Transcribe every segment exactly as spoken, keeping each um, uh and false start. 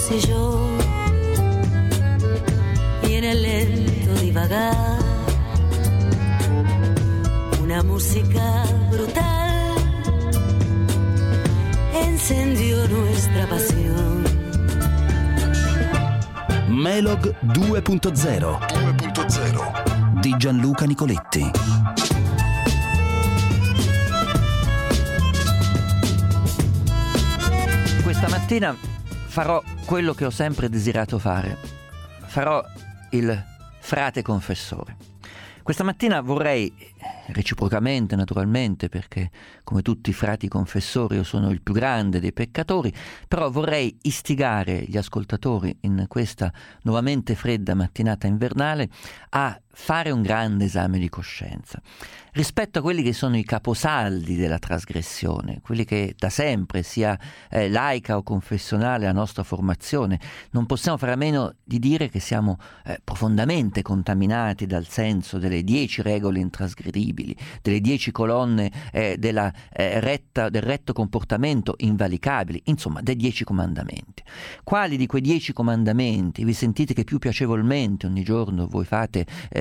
fossi yo y en el lento divagar una música brutal encendió nuestra pasión. Melog due punto zero di Gianluca Nicoletti. Questa mattina farò quello che ho sempre desiderato fare. Farò il frate confessore. Questa mattina vorrei, reciprocamente naturalmente, perché come tutti i frati confessori io sono il più grande dei peccatori, però vorrei istigare gli ascoltatori in questa nuovamente fredda mattinata invernale a fare un grande esame di coscienza rispetto a quelli che sono i caposaldi della trasgressione, quelli che da sempre, sia eh, laica o confessionale, la nostra formazione, non possiamo fare a meno di dire che siamo eh, profondamente contaminati dal senso delle dieci regole intrasgredibili, delle dieci colonne eh, della, eh, retta, del retto comportamento invalicabili, insomma dei dieci comandamenti. Quali di quei dieci comandamenti vi sentite che più piacevolmente ogni giorno voi fate eh,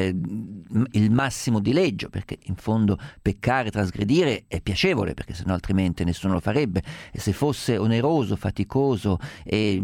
il massimo dileggio, perché in fondo peccare, trasgredire è piacevole, perché sennò altrimenti nessuno lo farebbe, e se fosse oneroso, faticoso e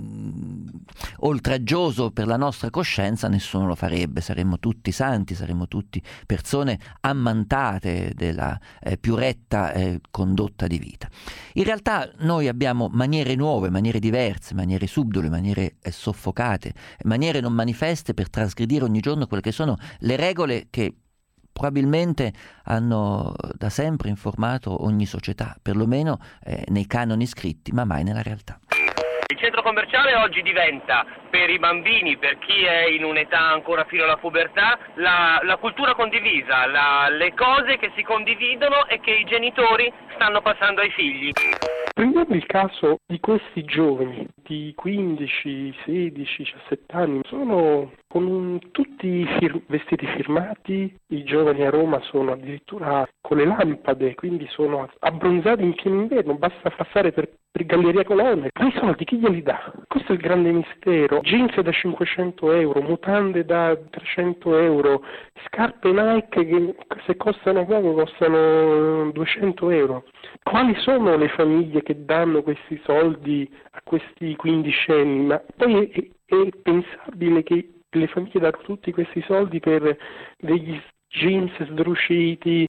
mh, oltraggioso per la nostra coscienza nessuno lo farebbe, saremmo tutti santi, saremmo tutti persone ammantate della eh, più retta eh, condotta di vita. In realtà noi abbiamo maniere nuove, maniere diverse, maniere subdole, maniere eh, soffocate, maniere non manifeste per trasgredire ogni giorno quelle che sono le regole che probabilmente hanno da sempre informato ogni società, perlomeno eh, nei canoni scritti, ma mai nella realtà. Il centro commerciale oggi diventa, per i bambini, per chi è in un'età ancora fino alla pubertà, la, la cultura condivisa, la, le cose che si condividono e che i genitori stanno passando ai figli. Prendiamo il caso di questi giovani di quindici, sedici, diciassette anni, sono con un, tutti fir- vestiti firmati, i giovani a Roma sono addirittura con le lampade, quindi sono abbronzati in pieno inverno, basta passare per, per Galleria Colonna. Ma i soldi chi glieli dà? Questo è il grande mistero. Jeans da cinquecento euro, mutande da trecento euro, scarpe Nike che se costano poco costano duecento euro. Quali sono le famiglie che danno questi soldi a questi quindicenni? Ma poi è, è pensabile che le famiglie danno tutti questi soldi per degli jeans sdruciti?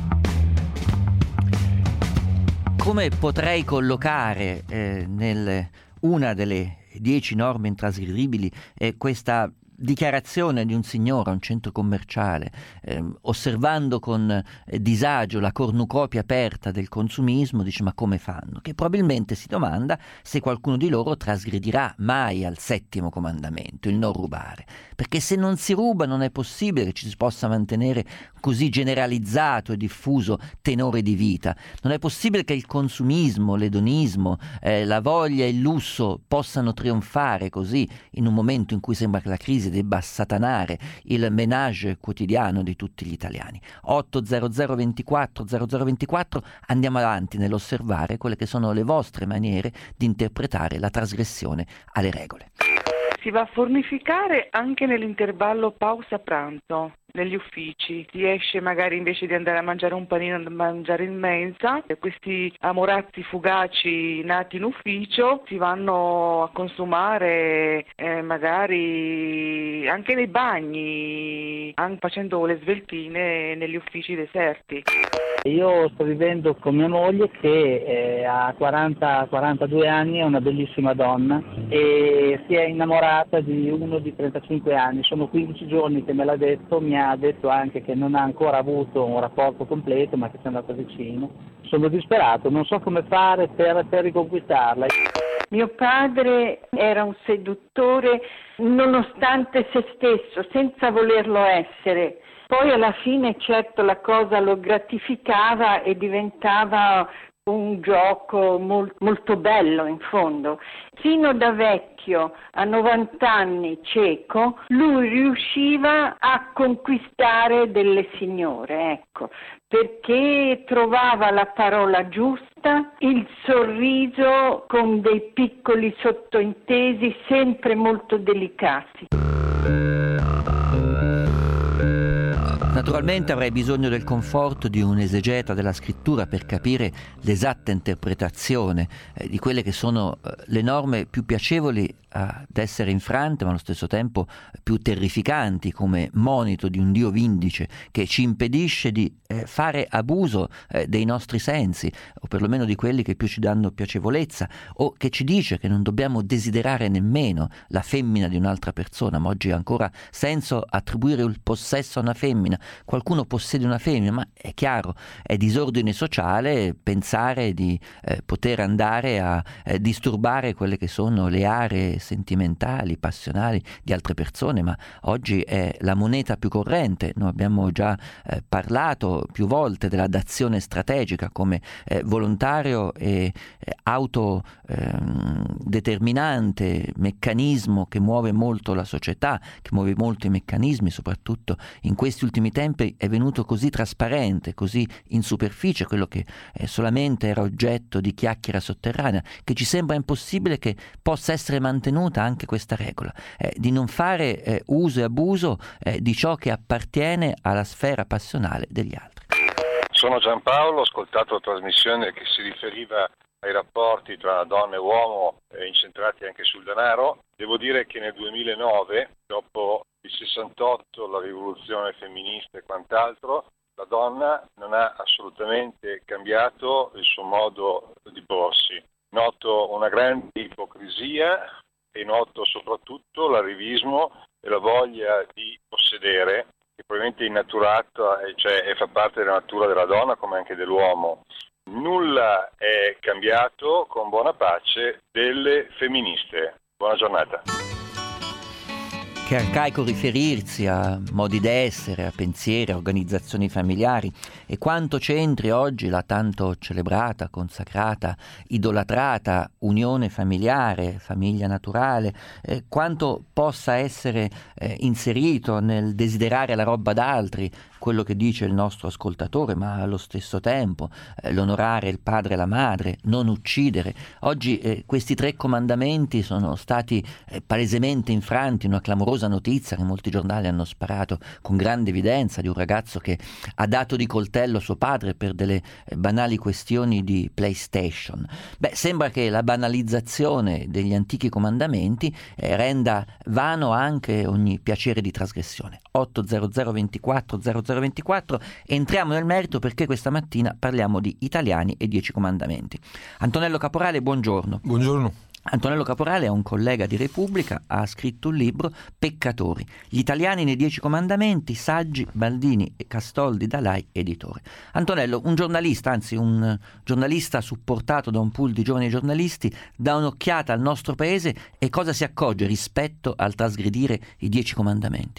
Come potrei collocare eh, nel una delle dieci norme intrasgredibili eh, questa dichiarazione di un signore a un centro commerciale, eh, osservando con eh, disagio la cornucopia aperta del consumismo, dice: ma come fanno? Che probabilmente si domanda se qualcuno di loro trasgredirà mai al settimo comandamento, il non rubare, perché se non si ruba non è possibile che ci si possa mantenere così generalizzato e diffuso tenore di vita, non è possibile che il consumismo, l'edonismo, eh, la voglia e il lusso possano trionfare così in un momento in cui sembra che la crisi debba satanare il ménage quotidiano di tutti gli italiani. otto zero zero ventiquattro zero zero ventiquattro, andiamo avanti nell'osservare quelle che sono le vostre maniere di interpretare la trasgressione alle regole. Si va a fornificare anche nell'intervallo pausa pranzo negli uffici, si esce magari invece di andare a mangiare un panino a mangiare in mensa, e questi amorazzi fugaci nati in ufficio si vanno a consumare eh, magari anche nei bagni, anche facendo le sveltine negli uffici deserti. Io sto vivendo con mia moglie che eh, ha quaranta quarantadue anni, è una bellissima donna e si è innamorata di uno di trentacinque anni. Sono quindici giorni che me l'ha detto, mi ha detto anche che non ha ancora avuto un rapporto completo ma che si è andata vicino. Sono disperato, non so come fare per, per riconquistarla. Mio padre era un seduttore nonostante se stesso, senza volerlo essere. Poi alla fine certo la cosa lo gratificava e diventava un gioco molt, molto bello in fondo. Fino da vecchio, a novanta anni cieco, lui riusciva a conquistare delle signore, ecco, perché trovava la parola giusta volta il sorriso con dei piccoli sottointesi sempre molto delicati. Naturalmente avrei bisogno del conforto di un esegeta della scrittura per capire l'esatta interpretazione eh, di quelle che sono eh, le norme più piacevoli ad essere infrante, ma allo stesso tempo più terrificanti, come monito di un Dio vindice che ci impedisce di eh, fare abuso eh, dei nostri sensi, o perlomeno di quelli che più ci danno piacevolezza, o che ci dice che non dobbiamo desiderare nemmeno la femmina di un'altra persona. Ma oggi ha ancora senso attribuire il possesso a una femmina. Qualcuno possiede una femmina, ma è chiaro, è disordine sociale pensare di eh, poter andare a eh, disturbare quelle che sono le aree sentimentali, passionali di altre persone, ma oggi è la moneta più corrente. Noi abbiamo già eh, parlato più volte della dazione strategica come eh, volontario e eh, autodeterminante eh, meccanismo che muove molto la società, che muove molto i meccanismi, soprattutto in questi ultimi tempi è venuto così trasparente, così in superficie quello che eh, solamente era oggetto di chiacchiera sotterranea, che ci sembra impossibile che possa essere mantenuta anche questa regola, eh, di non fare eh, uso e abuso eh, di ciò che appartiene alla sfera passionale degli altri. Sono Giampaolo, ho ascoltato la trasmissione che si riferiva ai rapporti tra donna e uomo eh, incentrati anche sul denaro. Devo dire che nel duemilanove, dopo il sessantotto, la rivoluzione femminista e quant'altro, la donna non ha assolutamente cambiato il suo modo di porsi. Noto una grande ipocrisia e noto soprattutto l'arrivismo e la voglia di possedere, che probabilmente è innaturata, cioè fa parte della natura della donna come anche dell'uomo. Nulla è cambiato, con buona pace delle femministe. Buona giornata. Che arcaico riferirsi a modi d'essere, a pensieri, a organizzazioni familiari, e quanto c'entri oggi la tanto celebrata, consacrata, idolatrata unione familiare, famiglia naturale, eh, quanto possa essere eh, inserito nel desiderare la roba d'altri, quello che dice il nostro ascoltatore, ma allo stesso tempo eh, l'onorare il padre e la madre, non uccidere. Oggi eh, questi tre comandamenti sono stati eh, palesemente infranti. Una clamorosa notizia che molti giornali hanno sparato con grande evidenza di un ragazzo che ha dato di coltello suo padre per delle eh, banali questioni di PlayStation. Beh, sembra che la banalizzazione degli antichi comandamenti eh, renda vano anche ogni piacere di trasgressione. otto zero zero ventiquattro zero zero ventiquattro, entriamo nel merito perché questa mattina parliamo di italiani e dieci comandamenti. Antonello Caporale, buongiorno. Buongiorno. Antonello Caporale è un collega di Repubblica, ha scritto un libro, Peccatori, gli italiani nei dieci comandamenti, saggi, Baldini e Castoldi, Dalai, editore. Antonello, un giornalista, anzi un giornalista supportato da un pool di giovani giornalisti, dà un'occhiata al nostro paese e cosa si accorge rispetto al trasgredire i dieci comandamenti?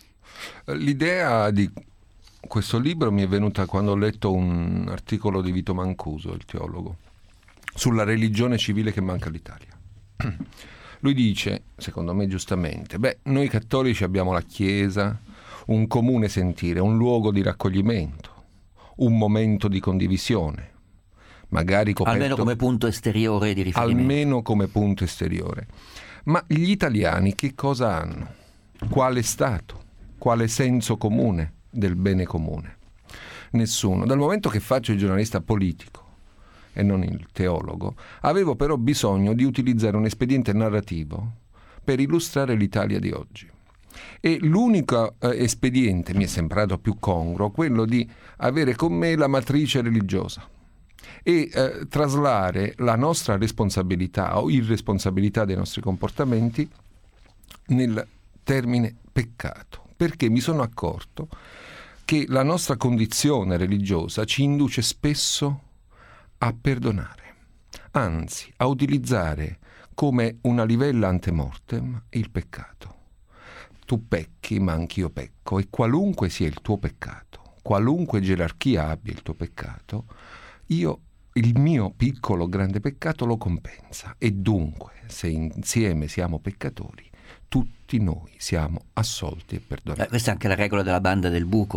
L'idea di questo libro mi è venuta quando ho letto un articolo di Vito Mancuso, il teologo, sulla religione civile che manca all'Italia. Lui dice, secondo me giustamente, beh, noi cattolici abbiamo la Chiesa, un comune sentire, un luogo di raccoglimento, un momento di condivisione, magari coperto, almeno come punto esteriore di riferimento. Almeno come punto esteriore. Ma gli italiani che cosa hanno? Quale Stato? Quale senso comune del bene comune? Nessuno. Dal momento che faccio il giornalista politico e non il teologo, avevo però bisogno di utilizzare un espediente narrativo per illustrare l'Italia di oggi. E l'unico eh, espediente mi è sembrato più congruo quello di avere con me la matrice religiosa e eh, traslare la nostra responsabilità o irresponsabilità dei nostri comportamenti nel termine peccato, perché mi sono accorto che la nostra condizione religiosa ci induce spesso a perdonare, anzi a utilizzare come una livella ante mortem il peccato. Tu pecchi, ma anch'io pecco, e qualunque sia il tuo peccato, qualunque gerarchia abbia il tuo peccato, io il mio piccolo grande peccato lo compensa, e dunque, se insieme siamo peccatori, tutti noi siamo assolti e perdonati. Beh, questa è anche la regola della banda del buco.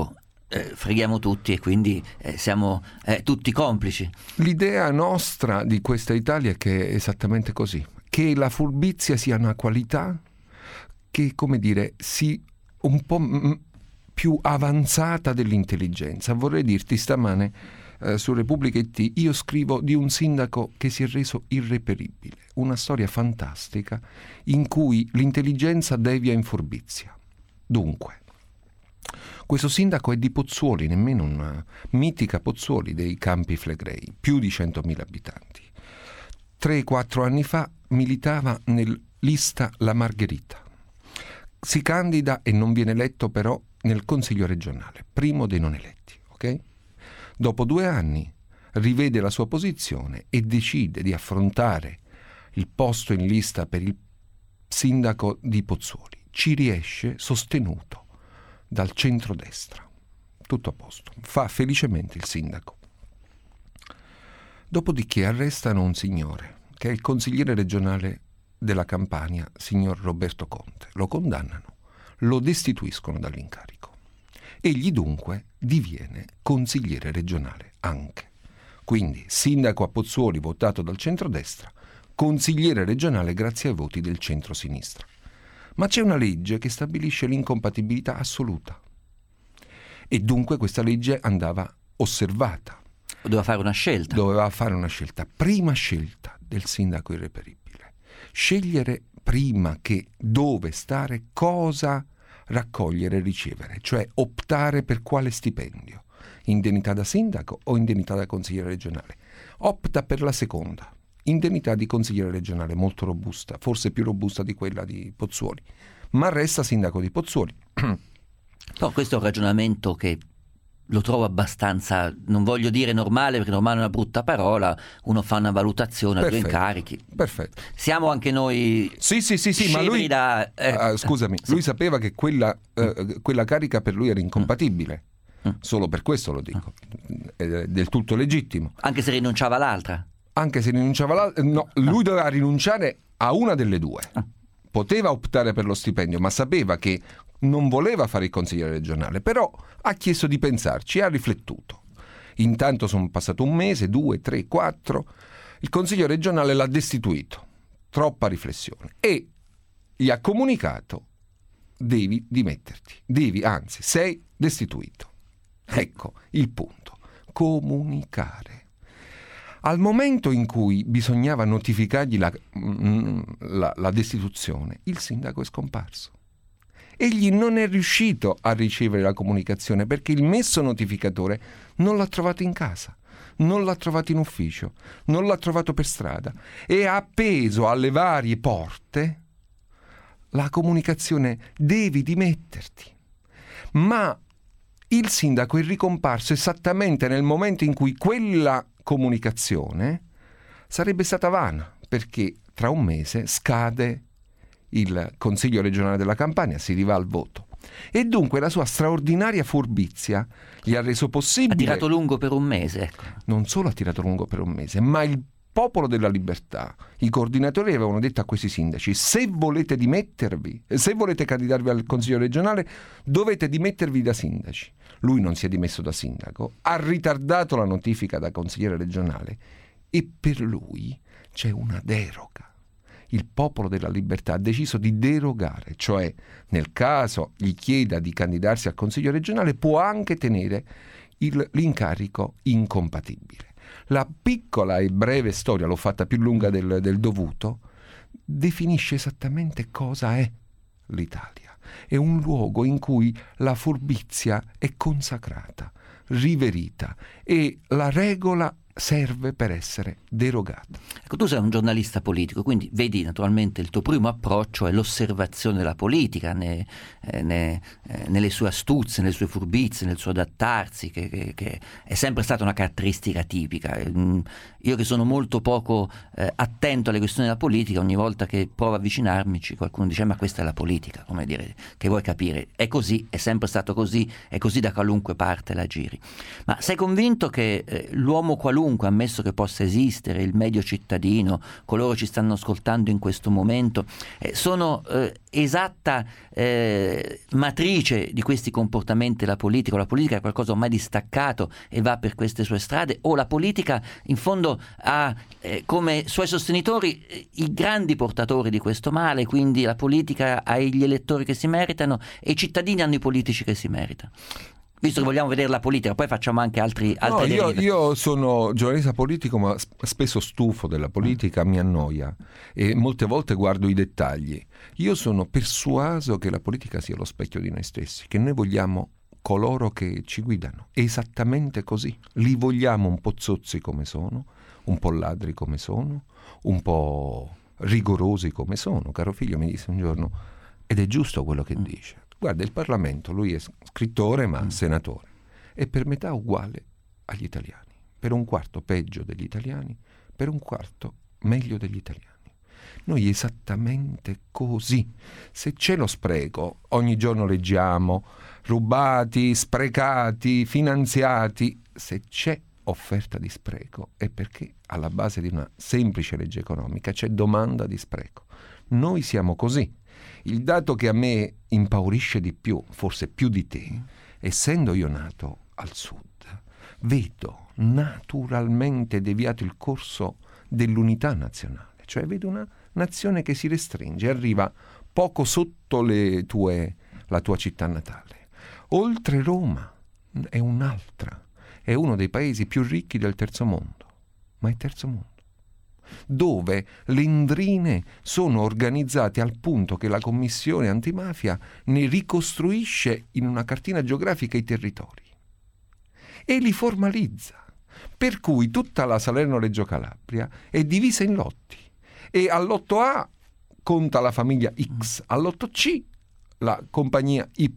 eh, freghiamo tutti e quindi eh, siamo eh, tutti complici. L'idea nostra di questa Italia è che è esattamente così, che la furbizia sia una qualità che, come dire, si un po' m- più avanzata dell'intelligenza. Vorrei dirti stamane eh, su Repubblica I T, io scrivo di un sindaco che si è reso irreperibile, una storia fantastica in cui l'intelligenza devia in furbizia. Dunque, questo sindaco è di Pozzuoli, nemmeno una mitica Pozzuoli dei Campi Flegrei, più di centomila abitanti. Tre quattro anni fa militava nel lista La Margherita. Si candida e non viene eletto però nel Consiglio regionale, primo dei non eletti, ok? Dopo due anni rivede la sua posizione e decide di affrontare il posto in lista per il sindaco di Pozzuoli. Ci riesce sostenuto dal centrodestra. Tutto a posto. Fa felicemente il sindaco. Dopodiché arrestano un signore, che è il consigliere regionale della Campania, signor Roberto Conte. Lo condannano, lo destituiscono dall'incarico. Egli dunque diviene consigliere regionale anche. Quindi sindaco a Pozzuoli votato dal centrodestra, consigliere regionale grazie ai voti del centrosinistra. Ma c'è una legge che stabilisce l'incompatibilità assoluta. E dunque questa legge andava osservata. Doveva fare una scelta. Doveva fare una scelta. Prima scelta del sindaco irreperibile. Scegliere prima che dove stare, cosa raccogliere e ricevere. Cioè optare per quale stipendio. Indennità da sindaco o indennità da consigliere regionale. Opta per la seconda. Indennità di consigliere regionale molto robusta, forse più robusta di quella di Pozzuoli. Ma resta sindaco di Pozzuoli. No, questo è un ragionamento che lo trovo abbastanza, non voglio dire normale perché normale è una brutta parola, uno fa una valutazione a due incarichi. Perfetto. Siamo anche noi Sì, sì, sì, sì, ma lui da, eh, uh, scusami, sì. lui sapeva che quella, uh, quella carica per lui era incompatibile. Mm. Solo per questo lo dico. Mm. È del tutto legittimo. Anche se rinunciava all'altra. Anche se rinunciava all'altra, no, lui doveva rinunciare a una delle due. Poteva optare per lo stipendio, ma sapeva che non voleva fare il consigliere regionale, però ha chiesto di pensarci, ha riflettuto. Intanto sono passato un mese, due, tre, quattro, il consiglio regionale l'ha destituito, troppa riflessione, e gli ha comunicato: devi dimetterti, devi, anzi, sei destituito. Ecco il punto, comunicare. Al momento in cui bisognava notificargli la, la, la destituzione, il sindaco è scomparso. Egli non è riuscito a ricevere la comunicazione perché il messo notificatore non l'ha trovato in casa, non l'ha trovato in ufficio, non l'ha trovato per strada e ha appeso alle varie porte la comunicazione: devi dimetterti. Ma il sindaco è ricomparso esattamente nel momento in cui quella comunicazione sarebbe stata vana, perché tra un mese scade il Consiglio regionale della Campania, si arriva al voto. E dunque la sua straordinaria furbizia gli ha reso possibile... Ha tirato lungo per un mese, ecco. Non solo ha tirato lungo per un mese, ma il Popolo della Libertà, i coordinatori avevano detto a questi sindaci: se volete dimettervi, se volete candidarvi al Consiglio regionale, dovete dimettervi da sindaci. Lui non si è dimesso da sindaco, ha ritardato la notifica da consigliere regionale e per lui c'è una deroga. Il Popolo della Libertà ha deciso di derogare, cioè nel caso gli chieda di candidarsi al Consiglio regionale può anche tenere il, l'incarico incompatibile. La piccola e breve storia, l'ho fatta più lunga del, del dovuto, definisce esattamente cosa è l'Italia. È un luogo in cui la furbizia è consacrata, riverita, e la regola serve per essere derogata. Ecco, tu sei un giornalista politico, quindi vedi naturalmente il tuo primo approccio è l'osservazione della politica, ne, eh, ne, eh, nelle sue astuzie, nelle sue furbizie, nel suo adattarsi, che, che, che è sempre stata una caratteristica tipica. Io che sono molto poco eh, attento alle questioni della politica, ogni volta che provo a avvicinarmici qualcuno dice: ma questa è la politica, come dire, che vuoi capire? È così, è sempre stato così, è così da qualunque parte la giri. Ma sei convinto che eh, l'uomo qualunque chiunque, ammesso che possa esistere, il medio cittadino, coloro che ci stanno ascoltando in questo momento, eh, sono eh, esatta eh, matrice di questi comportamenti della politica, o la politica è qualcosa ormai di staccato e va per queste sue strade, o la politica in fondo ha eh, come suoi sostenitori eh, i grandi portatori di questo male, quindi la politica ha gli elettori che si meritano e i cittadini hanno i politici che si meritano. Visto che vogliamo vedere la politica, poi facciamo anche altri altre no, io, derive. io sono giornalista politico, ma spesso stufo della politica, mi annoia e molte volte guardo i dettagli. Io sono persuaso che la politica sia lo specchio di noi stessi, che noi vogliamo coloro che ci guidano esattamente così. Li vogliamo un po' zozzi come sono, un po' ladri come sono, un po' rigorosi come sono. Caro figlio mi disse un giorno, ed è giusto quello che dice. Guarda, il Parlamento, lui è scrittore ma senatore, è per metà uguale agli italiani, per un quarto peggio degli italiani, per un quarto meglio degli italiani. Noi esattamente così. Se c'è lo spreco, ogni giorno leggiamo rubati, sprecati, finanziati, se c'è offerta di spreco è perché alla base di una semplice legge economica c'è domanda di spreco. Noi siamo così. Il dato che a me impaurisce di più, forse più di te, essendo io nato al sud, vedo naturalmente deviato il corso dell'unità nazionale, cioè vedo una nazione che si restringe, arriva poco sotto le tue, la tua città natale. Oltre Roma è un'altra, è uno dei paesi più ricchi del terzo mondo, ma è terzo mondo, dove le indrine sono organizzate al punto che la commissione antimafia ne ricostruisce in una cartina geografica i territori e li formalizza, per cui tutta la Salerno-Reggio Calabria è divisa in lotti e al lotto A conta la famiglia X, al lotto C la compagnia Y.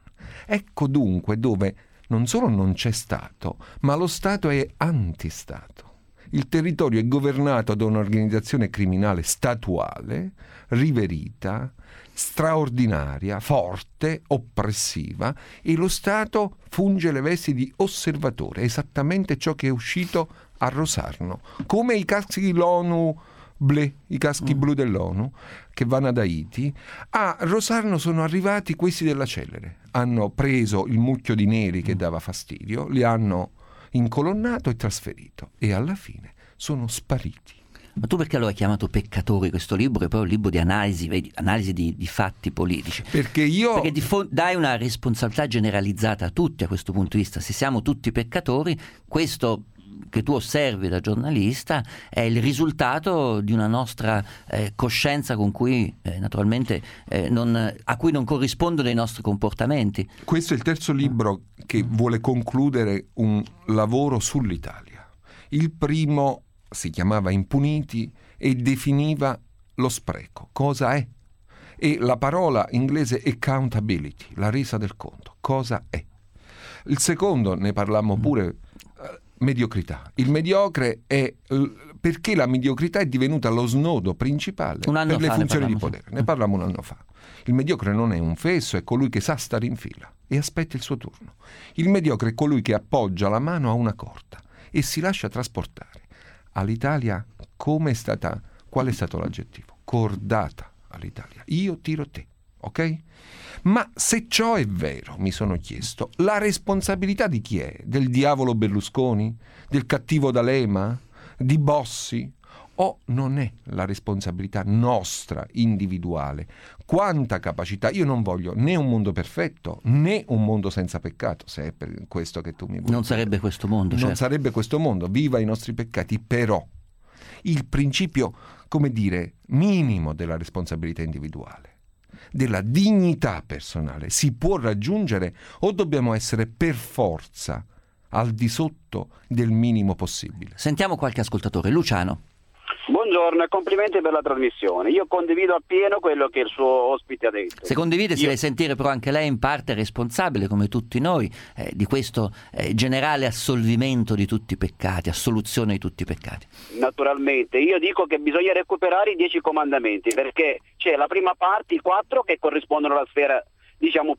Ecco dunque dove non solo non c'è Stato, ma lo Stato è antistato. Il territorio è governato da un'organizzazione criminale statuale, riverita, straordinaria, forte, oppressiva, e lo Stato funge le vesti di osservatore, esattamente ciò che è uscito a Rosarno, come i caschi l'ONU Ble, i caschi mm. blu dell'ONU che vanno ad Haiti. A Rosarno sono arrivati questi della Celere, hanno preso il mucchio di neri che dava fastidio, li hanno incolonnato e trasferito e alla fine sono spariti. Ma tu perché lo hai chiamato Peccatori questo libro, che poi è un libro di analisi, vedi, analisi di, di fatti politici? Perché io... Perché di fo- dai una responsabilità generalizzata a tutti a questo punto di vista. Se siamo tutti peccatori, questo che tu osservi da giornalista è il risultato di una nostra eh, coscienza con cui eh, naturalmente eh, non, a cui non corrispondono i nostri comportamenti. Questo è il terzo libro che vuole concludere un lavoro sull'Italia. Il primo si chiamava Impuniti e definiva lo spreco, cosa è, e la parola inglese accountability, la resa del conto, cosa è. Il secondo, ne parlammo pure, mediocrità. Il mediocre è perché la mediocrità è divenuta lo snodo principale per le funzioni di potere. Ne parlavamo un anno fa. Il mediocre non è un fesso, è colui che sa stare in fila e aspetta il suo turno. Il mediocre è colui che appoggia la mano a una corda e si lascia trasportare. All'Italia come è stata, qual è stato l'aggettivo? Cordata all'Italia. Io tiro te, ok? Ma se ciò è vero, mi sono chiesto, la responsabilità di chi è? Del diavolo Berlusconi? Del cattivo D'Alema? Di Bossi? O non è la responsabilità nostra, individuale? Quanta capacità? Io non voglio né un mondo perfetto, né un mondo senza peccato, se è per questo che tu mi vuoi. Non sarebbe questo mondo. Non certo. sarebbe questo mondo, viva i nostri peccati, però il principio, come dire, minimo della responsabilità individuale, della dignità personale, si può raggiungere o dobbiamo essere per forza al di sotto del minimo possibile? Sentiamo qualche ascoltatore. Luciano. Buongiorno e complimenti per la trasmissione. Io condivido appieno quello che il suo ospite ha detto. Se condivide si Io... deve sentire però anche lei in parte responsabile, come tutti noi, eh, di questo eh, generale assolvimento di tutti i peccati, assoluzione di tutti i peccati. Naturalmente, io dico che bisogna recuperare i dieci comandamenti, perché c'è la prima parte, i quattro, che corrispondono alla sfera, diciamo, più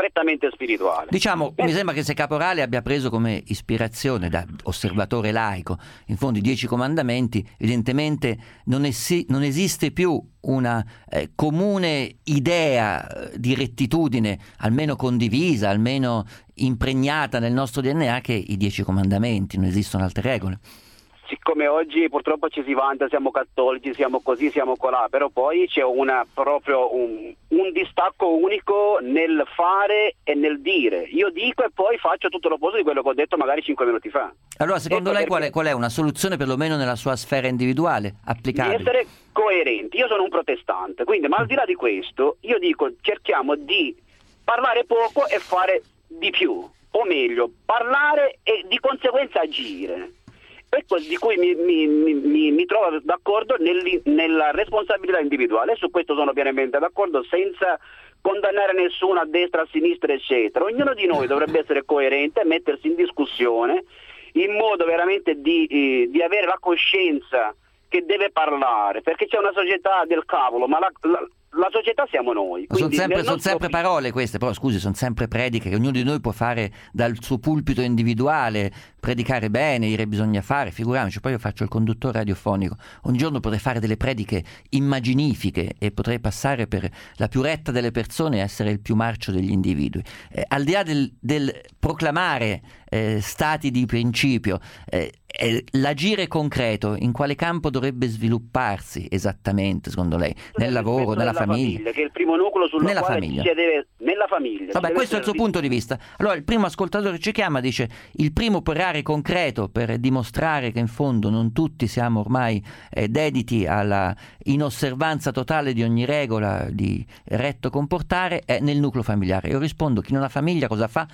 prettamente spirituale. Diciamo, eh. mi sembra che se Caporale abbia preso come ispirazione da osservatore laico, in fondo, i dieci comandamenti, evidentemente non, es- non esiste più una eh, comune idea di rettitudine, almeno condivisa, almeno impregnata nel nostro D N A, che i dieci comandamenti, non esistono altre regole. Siccome oggi purtroppo ci si vanta, siamo cattolici, siamo così, siamo colà, però poi c'è una, proprio un, un distacco unico nel fare e nel dire. Io dico e poi faccio tutto l'opposto di quello che ho detto magari cinque minuti fa. Allora, secondo ecco lei qual è, perché... qual è una soluzione, perlomeno nella sua sfera individuale, applicabile? Di essere coerenti. Io sono un protestante, quindi, ma al di là di questo, io dico cerchiamo di parlare poco e fare di più, o meglio, parlare e di conseguenza agire. Ecco di cui mi, mi, mi, mi trovo d'accordo nel, nella responsabilità individuale, su questo sono pienamente d'accordo, senza condannare nessuno a destra, a sinistra, eccetera. Ognuno di noi dovrebbe essere coerente e mettersi in discussione in modo veramente di, eh, di avere la coscienza che deve parlare, perché c'è una società del cavolo, ma la, la, la società siamo noi. Sono sempre, nel son nostro... sempre parole queste, però scusi, sono sempre prediche che ognuno di noi può fare dal suo pulpito individuale, predicare bene, dire bisogna fare, figuriamoci, poi io faccio il conduttore radiofonico, un giorno potrei fare delle prediche immaginifiche e potrei passare per la più retta delle persone e essere il più marcio degli individui. Eh, al di là del, del proclamare eh, stati di principio, eh, eh, l'agire concreto in quale campo dovrebbe svilupparsi esattamente, secondo lei? Nel lavoro, nella famiglia? famiglia? Che è il primo nucleo sul nella quale famiglia. ci deve, nella famiglia. Vabbè, questo è il suo punto di vista. Allora, il primo ascoltatore che ci chiama dice: il primo operare concreto per dimostrare che in fondo non tutti siamo ormai eh, dediti alla inosservanza totale di ogni regola di retto comportare è nel nucleo familiare. Io rispondo: chi non ha famiglia cosa fa?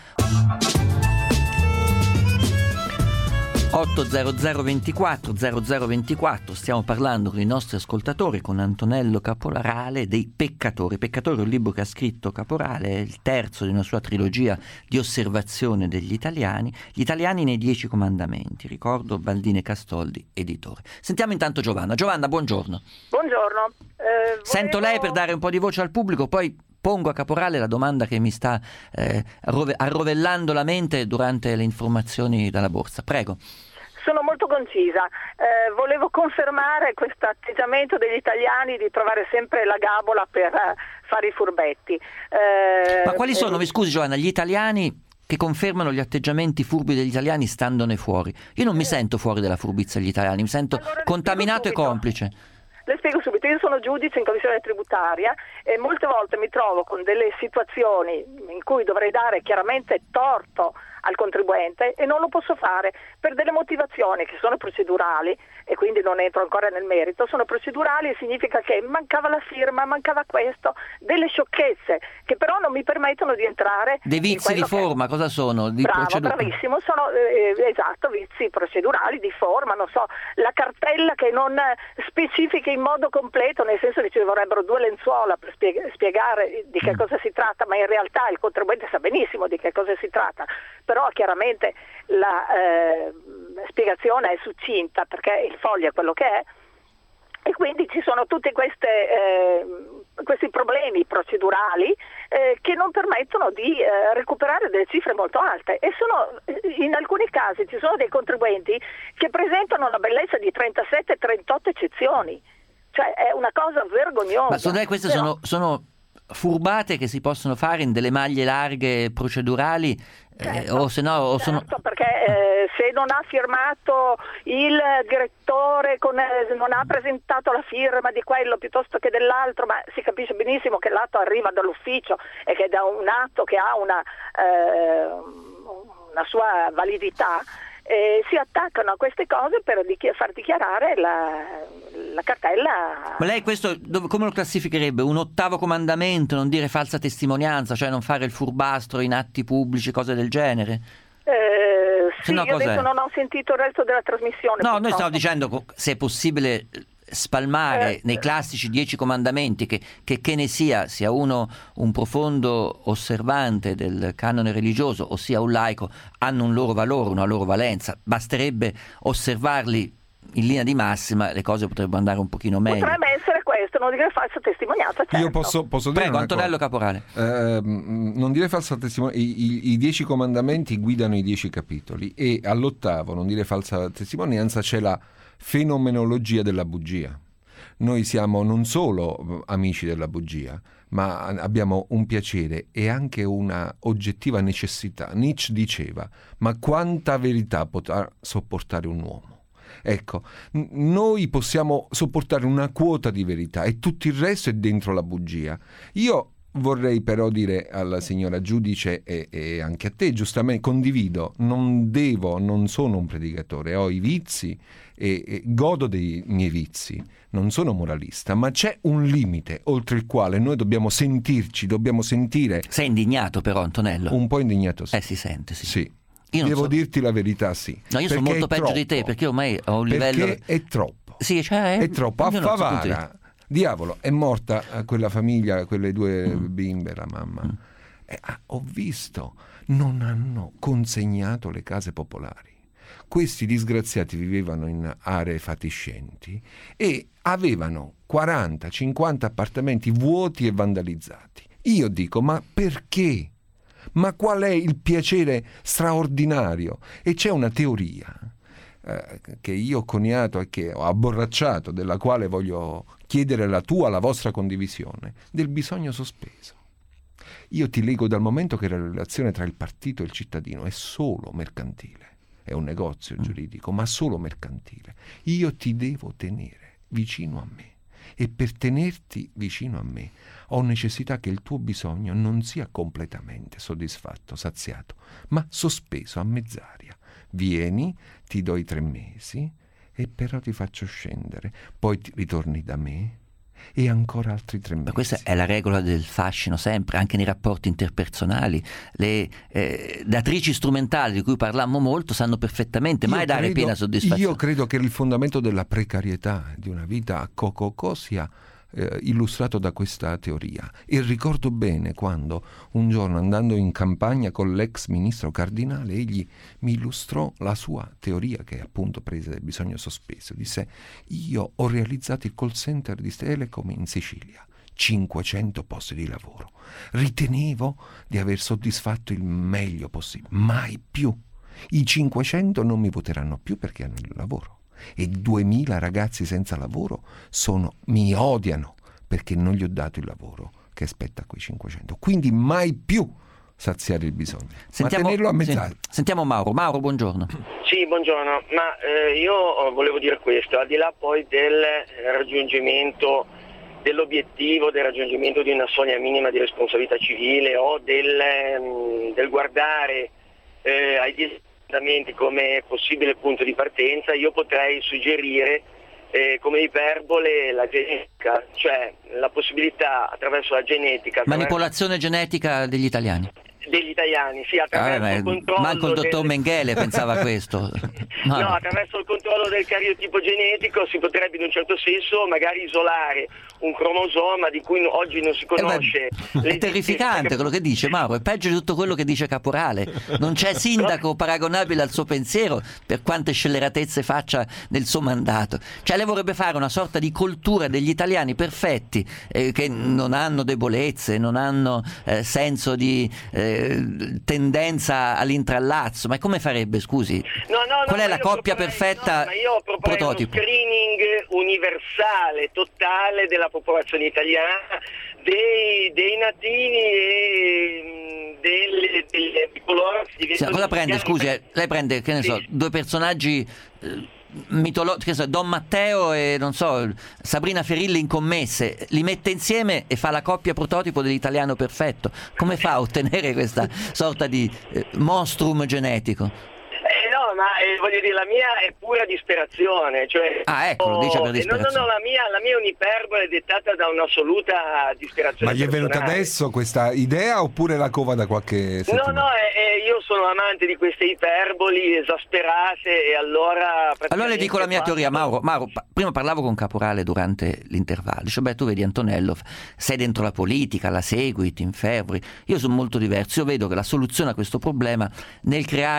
otto zero zero ventiquattro zero zero ventiquattro, stiamo parlando con i nostri ascoltatori, con Antonello Caporale dei Peccatori. Peccatori è un libro che ha scritto Caporale, è il terzo di una sua trilogia di osservazione degli italiani, gli italiani nei dieci comandamenti, ricordo Baldini e Castoldi, editore. Sentiamo intanto Giovanna. Giovanna, buongiorno. Buongiorno. Eh, volevo... Sento lei per dare un po' di voce al pubblico, poi pongo a Caporale la domanda che mi sta eh, arrove- arrovellando la mente durante le informazioni dalla borsa. Prego. Sono molto concisa. Eh, volevo confermare questo atteggiamento degli italiani di trovare sempre la gabola per uh, fare i furbetti. Eh, Ma quali sono, eh, mi scusi Giovanna, gli italiani che confermano gli atteggiamenti furbi degli italiani standone fuori? Io non mi sento fuori dalla furbizia degli italiani, mi sento allora, contaminato e complice. Le spiego subito, io sono giudice in commissione tributaria e molte volte mi trovo con delle situazioni in cui dovrei dare chiaramente torto al contribuente e non lo posso fare per delle motivazioni che sono procedurali e quindi non entro ancora nel merito, sono procedurali e significa che mancava la firma, mancava questo, delle sciocchezze che però non mi permettono di entrare. Dei vizi di forma, che... cosa sono? Di Bravo, procedu... bravissimo, sono eh, esatto, vizi procedurali di forma, non so, la cartella che non specifica in modo completo, nel senso che ci vorrebbero due lenzuola per spieg- spiegare di che cosa si tratta, ma in realtà il contribuente sa benissimo di che cosa si tratta, però chiaramente la eh, spiegazione è succinta perché il foglio è quello che è e quindi ci sono tutti queste, eh, questi problemi procedurali eh, che non permettono di eh, recuperare delle cifre molto alte e sono, in alcuni casi ci sono dei contribuenti che presentano una bellezza di trentasette trentotto eccezioni, cioè è una cosa vergognosa. Ma secondo lei queste Però... sono, sono furbate che si possono fare in delle maglie larghe procedurali? Certo, eh, o se no o certo, sono... perché eh, se non ha firmato il direttore, con, eh, non ha presentato la firma di quello piuttosto che dell'altro, ma si capisce benissimo che l'atto arriva dall'ufficio e che è un atto che ha una, eh, una sua validità, eh, si attaccano a queste cose per dichi- far dichiarare la, la cartella. Ma lei questo dove, come lo classificherebbe? Un ottavo comandamento, non dire falsa testimonianza, cioè non fare il furbastro in atti pubblici, cose del genere? Eh, sì, no, io cos'è? adesso non ho sentito il resto della trasmissione. No, purtroppo. noi stiamo dicendo se è possibile spalmare eh, nei classici dieci comandamenti, che, che, che ne sia, sia uno un profondo osservante del canone religioso o sia un laico, hanno un loro valore, una loro valenza. Basterebbe osservarli in linea di massima, le cose potrebbero andare un pochino meglio. Potrebbe essere questo. questo, non dire falsa testimonianza, certo. Io posso, posso dire Prego, una Antonello cosa. Caporale. Eh, non dire falsa testimonianza. I, i, I dieci comandamenti guidano i dieci capitoli e all'ottavo, non dire falsa testimonianza, c'è la fenomenologia della bugia. Noi siamo non solo amici della bugia, ma abbiamo un piacere e anche una oggettiva necessità. Nietzsche diceva: ma quanta verità potrà sopportare un uomo? Ecco, n- noi possiamo sopportare una quota di verità e tutto il resto è dentro la bugia. Io vorrei però dire alla signora giudice e, e anche a te, giustamente, condivido, non devo, non sono un predicatore, ho i vizi e, e godo dei miei vizi, non sono moralista, ma c'è un limite oltre il quale noi dobbiamo sentirci, dobbiamo sentire... Sei indignato però, Antonello? Un po' indignato, sì. Eh, si sente, sì. Sì. Io Devo so... dirti la verità, sì. No, io sono molto peggio troppo. di te, perché ormai ho un livello... Perché è troppo. Sì, cioè... È troppo. A io non so Favara... Diavolo, è morta quella famiglia, quelle due Mm. bimbe, la mamma. Mm. Eh, ah, ho visto, non hanno consegnato le case popolari. Questi disgraziati vivevano in aree fatiscenti e avevano quaranta cinquanta appartamenti vuoti e vandalizzati. Io dico, ma perché? Ma qual è il piacere straordinario? E c'è una teoria eh, che io ho coniato e che ho abborracciato, della quale voglio chiedere la tua, la vostra condivisione, del bisogno sospeso. Io ti leggo dal momento che la relazione tra il partito e il cittadino è solo mercantile, è un negozio giuridico, ma solo mercantile. Io ti devo tenere vicino a me e per tenerti vicino a me ho necessità che il tuo bisogno non sia completamente soddisfatto, saziato, ma sospeso a mezz'aria. Vieni, ti do i tre mesi e però ti faccio scendere, poi ti ritorni da me e ancora altri tre mesi. Ma questa è la regola del fascino sempre, anche nei rapporti interpersonali. Le eh, datrici strumentali di cui parlammo molto sanno perfettamente mai Io dare credo- piena soddisfazione. Io credo che il fondamento della precarietà di una vita a cococò sia eh, illustrato da questa teoria. E ricordo bene quando un giorno, andando in campagna con l'ex ministro Cardinale, egli mi illustrò la sua teoria, che è appunto presa del bisogno sospeso. Disse: io ho realizzato il call center di Telecom in Sicilia, cinquecento posti di lavoro, ritenevo di aver soddisfatto il meglio possibile, mai più. I cinquecento non mi voteranno più perché hanno il lavoro e duemila ragazzi senza lavoro sono, mi odiano perché non gli ho dato il lavoro che spetta a quei cinquecento. Quindi mai più saziare il bisogno, Sentiamo, ma tenerlo a mezz'aria. sì. Sentiamo Mauro. Mauro, buongiorno. Sì, buongiorno, ma eh, io volevo dire questo, al di là poi del raggiungimento dell'obiettivo, del raggiungimento di una soglia minima di responsabilità civile o del, del guardare eh, ai dieci comandamenti come possibile punto di partenza, io potrei suggerire eh, come iperbole la genetica, cioè la possibilità attraverso la genetica... Manipolazione genetica degli italiani. Degli italiani, sì, attraverso Ah, il controllo... manco il dottor del... Mengele pensava questo. No, attraverso il controllo del cariotipo genetico si potrebbe in un certo senso magari isolare un cromosoma di cui oggi non si conosce. Eh beh, è terrificante quello che dice Mauro, è peggio di tutto quello che dice Caporale. Non c'è sindaco paragonabile al suo pensiero per quante scelleratezze faccia nel suo mandato. Cioè lei vorrebbe fare una sorta di cultura degli italiani perfetti, eh, che non hanno debolezze, non hanno eh, senso di eh, tendenza all'intrallazzo. Ma come farebbe, scusi? No, no, no, Qual è la coppia proporrei, perfetta no, ma io proporrei prototipo? uno screening universale, totale della popolazione italiana, dei, dei nativi e mh, delle, delle di coloro che diventano... Sì, cosa prende, italiani. scusi, eh, lei prende, che ne so, due personaggi eh, mitologici, che so, Don Matteo e, non so, Sabrina Ferilli in Commesse, li mette insieme e fa la coppia prototipo dell'italiano perfetto. Come fa a ottenere questa sorta di eh, monstrum genetico? Eh, no, ma eh, voglio dire, la mia è pura disperazione, cioè... Ah, ecco, lo dice per oh, disperazione. No, no, no, la mia, la mia è un'iperbole dettata da un'assoluta disperazione. Ma gli è venuta personale. adesso questa idea oppure la cova da qualche No, settimana? no, eh, eh, io sono amante di queste iperboli esasperate e allora... Allora le dico la mia teoria, Mauro. Mauro, pa- prima parlavo con Caporale durante l'intervallo. Dice, beh, tu vedi Antonello, sei dentro la politica, la segui, ti infervori. Io sono molto diverso. Io vedo che la soluzione a questo problema nel creare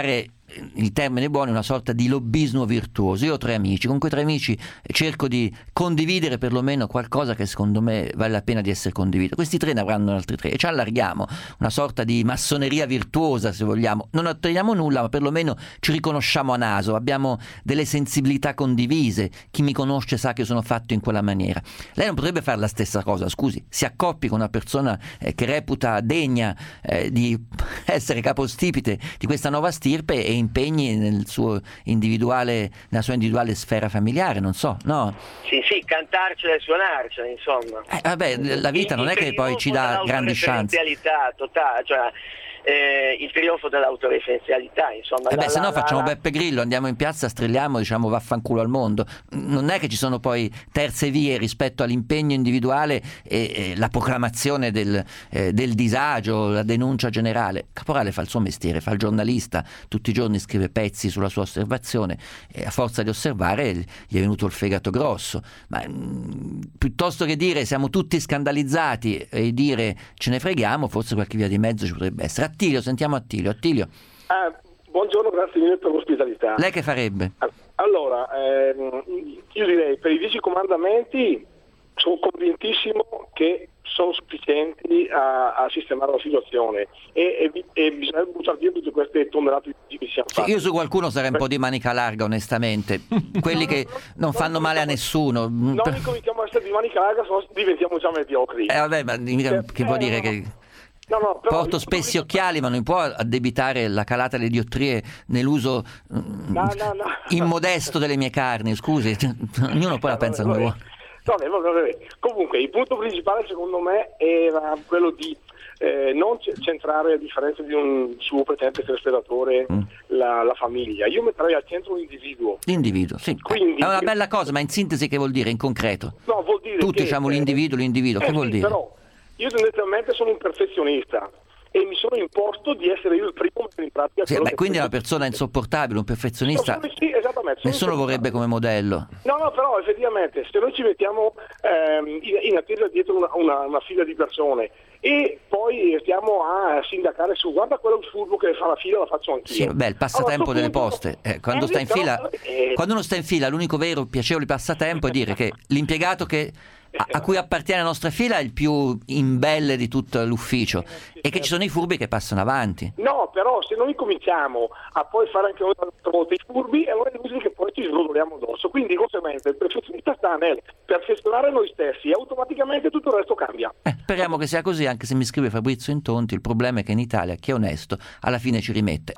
il termine buono è una sorta di lobbismo virtuoso. Io ho tre amici, con quei tre amici cerco di condividere perlomeno qualcosa che secondo me vale la pena di essere condiviso. Questi tre ne avranno altri tre e ci allarghiamo, una sorta di massoneria virtuosa, se vogliamo. Non otteniamo nulla, ma perlomeno ci riconosciamo a naso, abbiamo delle sensibilità condivise. Chi mi conosce sa che io sono fatto in quella maniera. Lei non potrebbe fare la stessa cosa, scusi, si accoppi con una persona eh, che reputa degna eh, di essere capostipite di questa nuova stirpe e impegni nel suo individuale, nella sua individuale sfera familiare, non so, no? Sì, sì, cantarcela e suonarcela, insomma. Eh, vabbè, la vita non è che poi ci dà grandi chance. Totale, cioè eh, il trionfo dell'autoreferenzialità, insomma. Eh beh, la, se no la, facciamo la... Beppe Grillo, andiamo in piazza, strilliamo, diciamo vaffanculo al mondo. Non è che ci sono poi terze vie rispetto all'impegno individuale e, e la proclamazione del, eh, del disagio, la denuncia generale. Caporale fa il suo mestiere, fa il giornalista, tutti i giorni scrive pezzi sulla sua osservazione e a forza di osservare gli è venuto il fegato grosso. Ma mh, piuttosto che dire siamo tutti scandalizzati e dire ce ne freghiamo, forse qualche via di mezzo ci potrebbe essere. Attilio, sentiamo Attilio. Attilio. Ah, buongiorno, grazie mille per l'ospitalità. Lei che farebbe? Allora, ehm, io direi per i dieci comandamenti sono convintissimo che sono sufficienti a, a sistemare la situazione e, e, e bisogna buttare via tutte queste tonnellate di che siamo fatti. Sì, io su qualcuno sarei un po' di manica larga, onestamente. Quelli che non fanno male a nessuno. Non ricominciamo a essere di manica larga, se no diventiamo già mediocri. Eh vabbè, ma mica, che vuol dire che... No, no, però porto spessi occhiali, ma non può addebitare la calata delle diottrie nell'uso no, no, no. immodesto delle mie carni, scusi, ognuno poi la pensa come vuole. Vabbè, vabbè, vabbè. Comunque il punto principale secondo me era quello di eh, non c- centrare, a differenza di un suo pretendente telespettatore, mm. la, la famiglia. Io metterei al centro l'individuo. L'individuo, sì. Quindi, è una bella cosa, ma in sintesi che vuol dire in concreto? No, vuol dire tutti che, diciamo eh, l'individuo, l'individuo, eh, che vuol sì, dire? Però io tendenzialmente sono un perfezionista e mi sono imposto di essere io il primo a mettere in pratica. Sì, beh, quindi è una persona insopportabile, un perfezionista. No, sì, esattamente. Nessuno lo vorrebbe come modello. No, no, però effettivamente se noi ci mettiamo ehm, in, in attesa dietro una, una, una fila di persone e poi stiamo a sindacare su guarda quello furbo che fa la fila, la faccio anch'io. Sì, beh, il passatempo allora, delle poste. Eh, quando, eh, sta in fila, eh, quando uno sta in fila, l'unico vero piacevole passatempo è dire che l'impiegato che A, a cui appartiene la nostra fila è il più imbelle di tutto l'ufficio e che ci sono i furbi che passano avanti. No, però se noi cominciamo a poi fare anche noi volta i furbi, è allora è inutile che poi ci srodoliamo addosso. Quindi conseguentemente il perfezionista sta nel perfezionare noi stessi e automaticamente tutto il resto cambia. Eh, speriamo che sia così, anche se mi scrive Fabrizio Intonti, il problema è che in Italia chi è onesto alla fine ci rimette.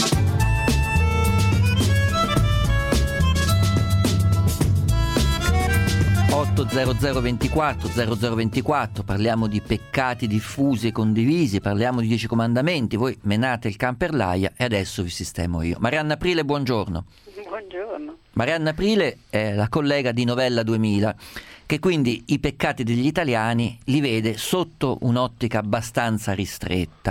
otto zero zero ventiquattro zero zero ventiquattro, parliamo di peccati diffusi e condivisi, parliamo di dieci comandamenti, voi menate il can per l'aia e adesso vi sistemo io. Marianna Aprile, buongiorno. Buongiorno. Marianna Aprile è la collega di Novella duemila, che quindi i peccati degli italiani li vede sotto un'ottica abbastanza ristretta.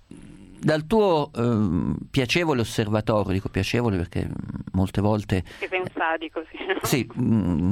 Dal tuo eh, piacevole osservatorio, dico piacevole perché molte volte... Che sei un sadico, sì. Sì, mh,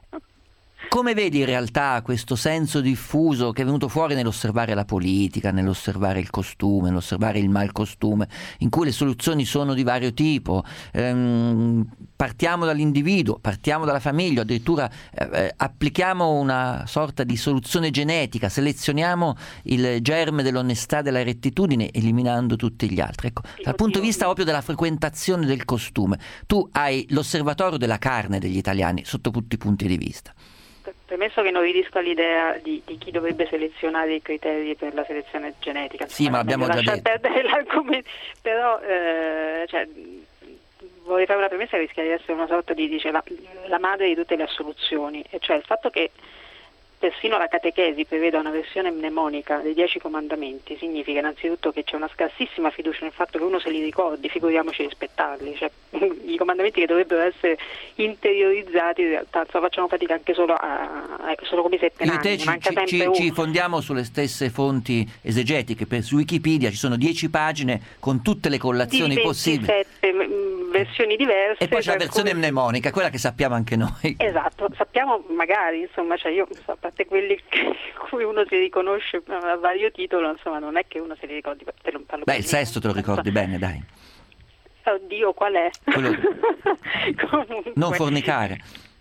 come vedi in realtà questo senso diffuso che è venuto fuori nell'osservare la politica, nell'osservare il costume, nell'osservare il malcostume, in cui le soluzioni sono di vario tipo? Ehm, partiamo dall'individuo, partiamo dalla famiglia, addirittura eh, applichiamo una sorta di soluzione genetica, selezioniamo il germe dell'onestà, della rettitudine, eliminando tutti gli altri. Ecco, dal punto di vista proprio della frequentazione del costume, tu hai l'osservatorio della carne degli italiani sotto tutti i punti di vista. Premesso che non riesco all'idea di, di chi dovrebbe selezionare i criteri per la selezione genetica. Sì, ma l'abbiamo già detto. Perdere l'argomento, però eh, cioè, vorrei fare una premessa che rischia di essere una sorta di dice, la, la madre di tutte le assoluzioni, e cioè il fatto che persino la catechesi preveda una versione mnemonica dei dieci comandamenti significa innanzitutto che c'è una scarsissima fiducia nel fatto che uno se li ricordi, figuriamoci rispettarli, cioè i comandamenti che dovrebbero essere interiorizzati in realtà facciano fatica anche solo, a, a, solo come sette nani, te ci, ci, ci, ci fondiamo sulle stesse fonti esegetiche, per, su Wikipedia ci sono dieci pagine con tutte le collazioni possibili, m, versioni diverse, e poi c'è la versione come... mnemonica, quella che sappiamo anche noi. Esatto, sappiamo magari, insomma, cioè io a parte quelli in cui uno si riconosce a vario titolo, insomma non è che uno se li ricordi. Te lo parlo. Beh, il sesto te lo ricordi bene, dai. Oddio, qual è? Quello... Comunque, non fornicare.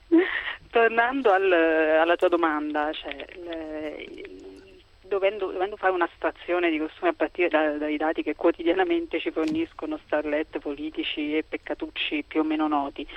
Tornando al, alla tua domanda, cioè, le, dovendo, dovendo fare un'astrazione di costumi a partire da, dai dati che quotidianamente ci forniscono starlet, politici e peccatucci più o meno noti,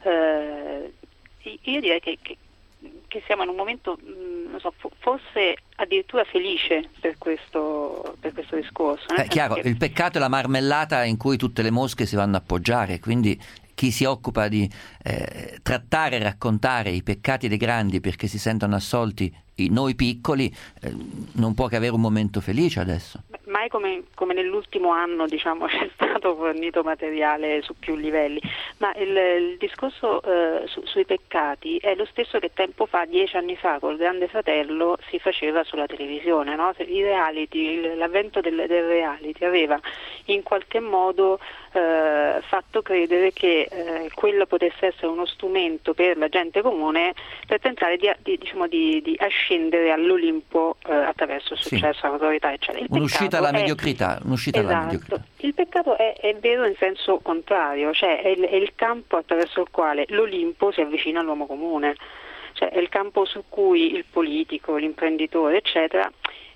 eh, io direi che, che, che siamo in un momento, mh, non so, forse addirittura felice per questo, per questo discorso. È chiaro, che... il peccato è la marmellata in cui tutte le mosche si vanno a appoggiare, quindi chi si occupa di eh, trattare e raccontare i peccati dei grandi perché si sentono assolti i, noi piccoli, eh, non può che avere un momento felice adesso. Mai come, come nell'ultimo anno, diciamo, c'è stato fornito materiale su più livelli, ma il, il discorso eh, su, sui peccati è lo stesso che tempo fa, dieci anni fa, col Grande Fratello si faceva sulla televisione, no? I reality, l'avvento del, del reality aveva in qualche modo eh, fatto credere che eh, quello potesse essere uno strumento per la gente comune per tentare di, di, diciamo, di, di ascendere all'Olimpo eh, attraverso il successo, sì, l'autorità, eccetera. Il un'uscita alla è... mediocrità, un'uscita esatto. alla mediocrità. Il peccato è, è vero in senso contrario, cioè è il, è il campo attraverso il quale l'Olimpo si avvicina all'uomo comune, cioè è il campo su cui il politico, l'imprenditore, eccetera,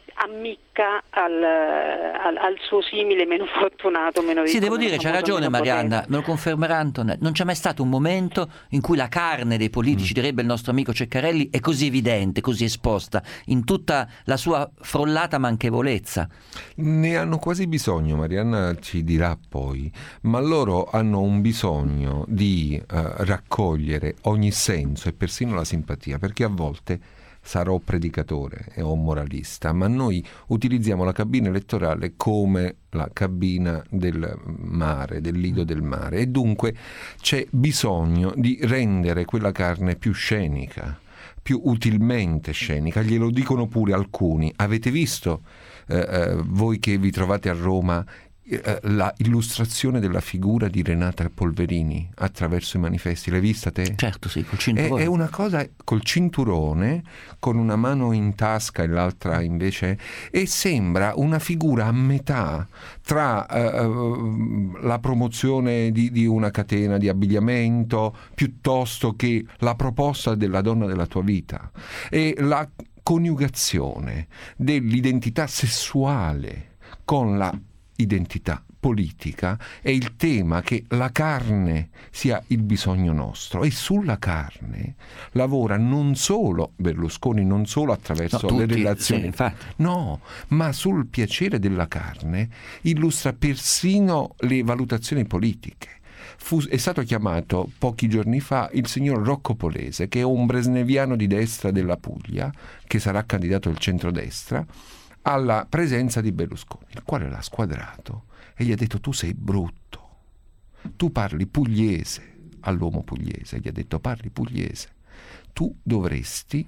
ammicca al, al, al suo simile meno fortunato, meno ricco. Sì, devo dire, meno c'ha famoso, ragione meno Marianna, potente. me lo confermerà Antonello, non c'è mai stato un momento in cui la carne dei politici, direbbe il nostro amico Ceccarelli, è così evidente, così esposta, in tutta la sua frollata manchevolezza. Ne hanno quasi bisogno, Marianna ci dirà poi, ma loro hanno un bisogno di uh, raccogliere ogni senso e persino la simpatia, perché a volte sarò predicatore e o moralista, ma noi utilizziamo la cabina elettorale come la cabina del mare, del lido del mare, e dunque c'è bisogno di rendere quella carne più scenica, più utilmente scenica. Glielo dicono pure alcuni. Avete visto, eh, eh, voi che vi trovate a Roma, la illustrazione della figura di Renata Polverini attraverso i manifesti? L'hai vista te? Certo, sì, col cinturone. È, è una cosa col cinturone, con una mano in tasca e l'altra invece, e sembra una figura a metà tra uh, la promozione di, di una catena di abbigliamento piuttosto che la proposta della donna della tua vita, e la coniugazione dell'identità sessuale con la identità politica è il tema, che la carne sia il bisogno nostro, e sulla carne lavora non solo Berlusconi, non solo attraverso no, tutti, le relazioni, sì, infatti. no, ma sul piacere della carne illustra persino le valutazioni politiche. Fu, è stato chiamato pochi giorni fa il signor Rocco Polese, che è un bresneviano di destra della Puglia, che sarà candidato al centrodestra, alla presenza di Berlusconi, il quale l'ha squadrato e gli ha detto: tu sei brutto, tu parli pugliese, all'uomo pugliese gli ha detto: parli pugliese, tu dovresti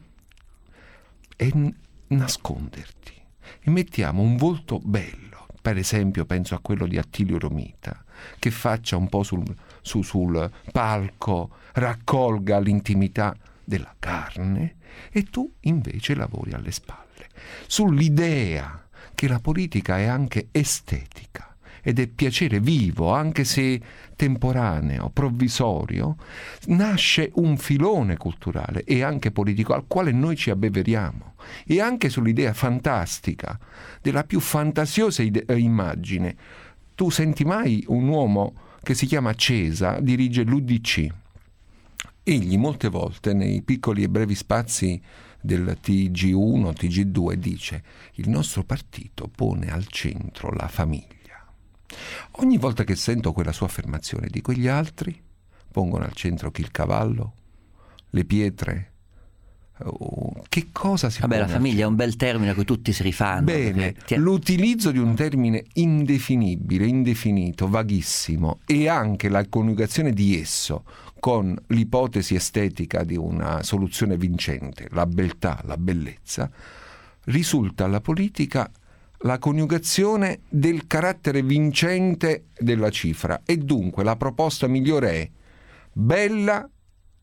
en- nasconderti e mettiamo un volto bello, per esempio penso a quello di Attilio Romita, che faccia un po' sul, su, sul palco, raccolga l'intimità della carne, e tu invece lavori alle spalle sull'idea che la politica è anche estetica ed è piacere vivo, anche se temporaneo, provvisorio. Nasce un filone culturale e anche politico al quale noi ci abbeveriamo, e anche sull'idea fantastica della più fantasiosa ide- immagine. Tu senti mai un uomo che si chiama Cesa dirige l'U D C? Egli molte volte nei piccoli e brevi spazi del T G uno, T G due dice: il nostro partito pone al centro la famiglia. Ogni volta che sento quella sua affermazione dico: gli altri pongono al centro chi? Il cavallo? Le pietre? Oh, che cosa si Vabbè, pone? la famiglia è un bel termine a cui tutti si rifanno. Bene, ti... l'utilizzo di un termine indefinibile, indefinito, vaghissimo, e anche la coniugazione di esso con l'ipotesi estetica di una soluzione vincente, la beltà, la bellezza, risulta alla politica la coniugazione del carattere vincente della cifra, e dunque la proposta migliore è bella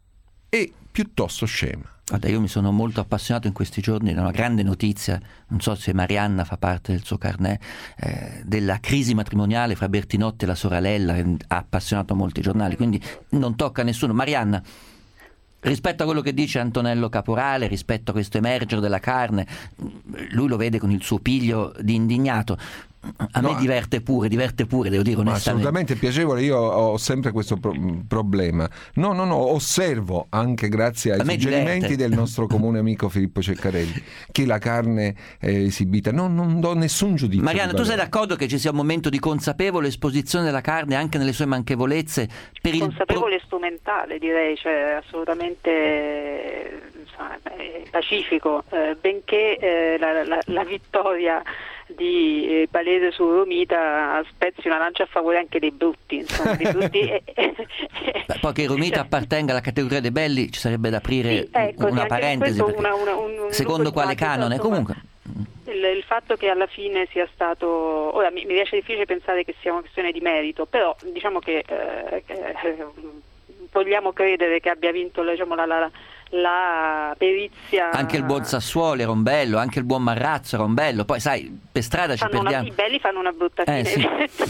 e piuttosto scema. Guarda, io mi sono molto appassionato in questi giorni da una grande notizia, non so se Marianna fa parte del suo carnet, eh, della crisi matrimoniale fra Bertinotti e la sorella, che ha appassionato molti giornali, quindi non tocca a nessuno. Marianna, rispetto a quello che dice Antonello Caporale, rispetto a questo emergere della carne, lui lo vede con il suo piglio di indignato. A no, me diverte pure, diverte pure, devo dire onestamente. Assolutamente piacevole, io ho sempre questo pro- problema. No, no, no, osservo anche grazie ai suggerimenti diverte. del nostro comune amico Filippo Ceccarelli che la carne è esibita. No, non do nessun giudizio. Marianna, tu sei d'accordo che ci sia un momento di consapevole esposizione della carne anche nelle sue manchevolezze? Per il consapevole pro- e strumentale, direi, cioè assolutamente insomma, pacifico, eh, benché eh, la, la, la vittoria di eh, Palese su Romita spezzi una lancia a favore anche dei brutti, insomma, dei brutti e, e, Beh, poi che Romita cioè, appartenga alla categoria dei belli ci sarebbe da aprire sì, ecco, una parentesi una, una, un, un secondo quale canone insomma, comunque il, il fatto che alla fine sia stato, ora mi, mi riesce difficile pensare che sia una questione di merito, però diciamo che eh, eh, vogliamo credere che abbia vinto diciamo, la, la la perizia. Anche il buon Sassuolo era un bello, anche il buon Marrazzo era un bello, poi sai per strada ci fanno perdiamo una, i belli fanno una brutta fine, eh, sì.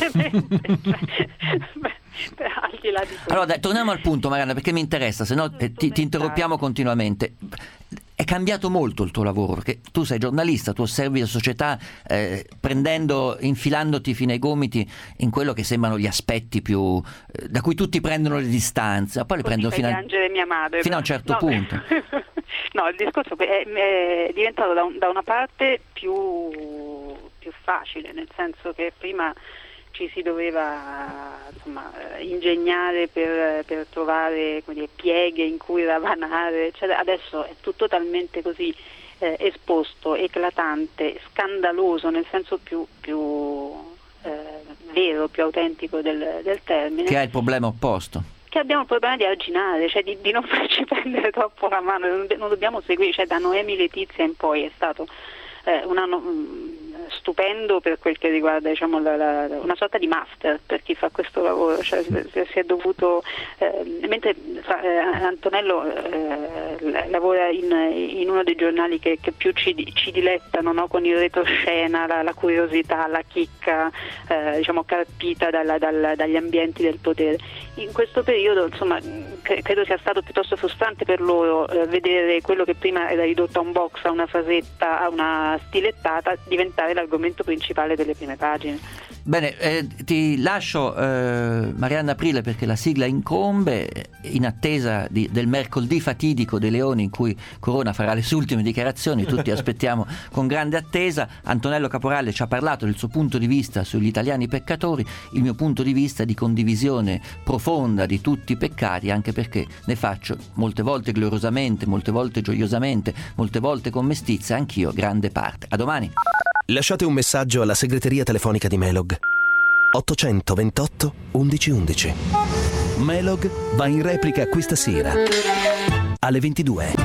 Al di là di questo. Allora dai, torniamo al punto Marianna, perché mi interessa, se no eh, ti, ti interrompiamo continuamente. È cambiato molto il tuo lavoro, perché tu sei giornalista, tu osservi la società eh, prendendo, infilandoti fino ai gomiti in quello che sembrano gli aspetti più eh, da cui tutti prendono le distanze, ma poi le prendono fino a, mia madre, fino a un certo no, punto. No, il discorso è, è diventato da, un, da una parte più, più facile, nel senso che prima ci si doveva insomma, ingegnare per, per trovare come dire, pieghe in cui ravanare, eccetera. Adesso è tutto talmente così eh, esposto, eclatante, scandaloso nel senso più, più eh, vero, più autentico del, del termine. Che ha il problema opposto. Che abbiamo il problema di arginare, cioè di, di non farci prendere troppo la mano, non, non dobbiamo seguire, cioè da Noemi Letizia in poi è stato eh, un anno mh, stupendo per quel che riguarda diciamo, la, la, una sorta di master per chi fa questo lavoro, cioè si, si è dovuto eh, mentre eh, Antonello eh, lavora in, in uno dei giornali che, che più ci, ci dilettano, no? Con il retroscena, la, la curiosità, la chicca eh, diciamo carpita dalla, dalla, dagli ambienti del potere. In questo periodo insomma cre- credo sia stato piuttosto frustrante per loro eh, vedere quello che prima era ridotto a un box, a una frasetta, a una stilettata diventare l'argomento principale delle prime pagine. Bene, eh, ti lascio eh, Marianna Aprile perché la sigla incombe, in attesa di, del mercoledì fatidico dei Leoni in cui Corona farà le sue ultime dichiarazioni, tutti aspettiamo con grande attesa. Antonello Caporale ci ha parlato del suo punto di vista sugli italiani peccatori, il mio punto di vista di condivisione profonda di tutti i peccati, anche perché ne faccio molte volte gloriosamente, molte volte gioiosamente, molte volte con mestizia, anch'io grande parte. A domani. Lasciate un messaggio alla segreteria telefonica di Melog ottocentoventotto undici undici. Melog va in replica questa sera alle ventidue.